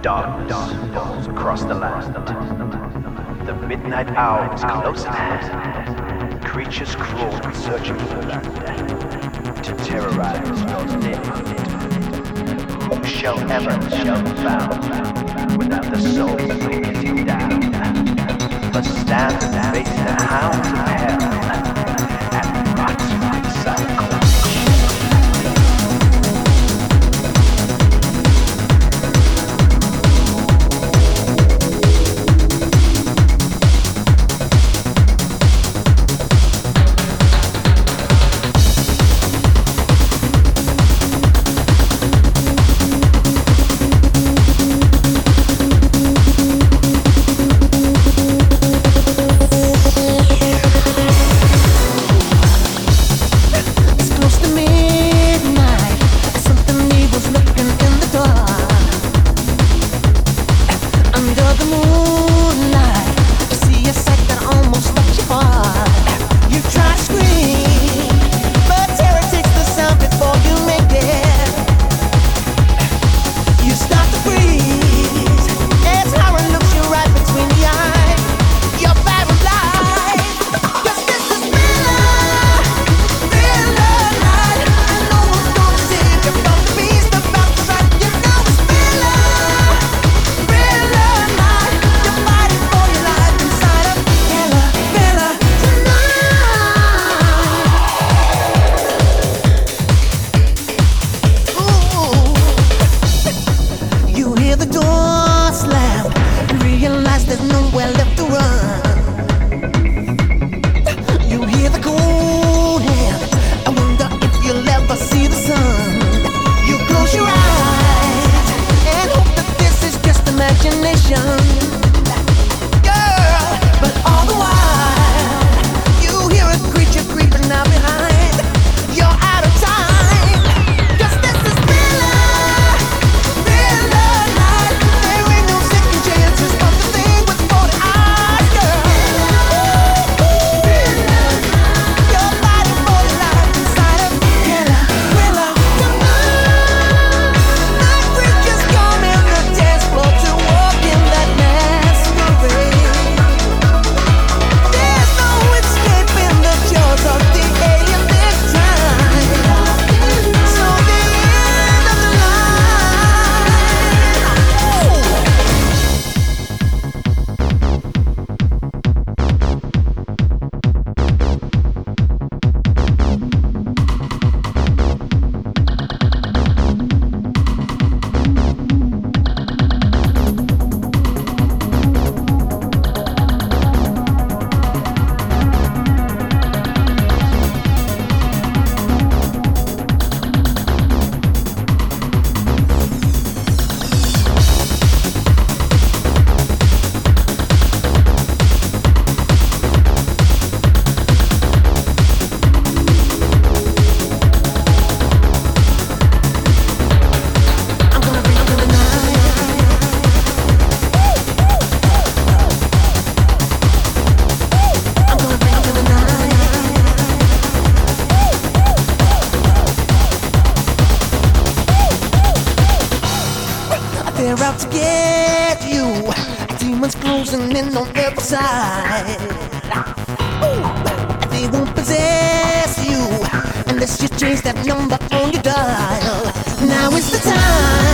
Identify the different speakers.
Speaker 1: Darkness falls across the land. The midnight hour is close at hand. Creatures crawl searching for land to terrorize your neighborhood. Who shall ever be found without the soul getting down? But stand and face the hounds of hell and rot inside cold.
Speaker 2: They're out to get you. Demons closing in on every side. They won't possess you unless you change that number on your dial. Now is the time.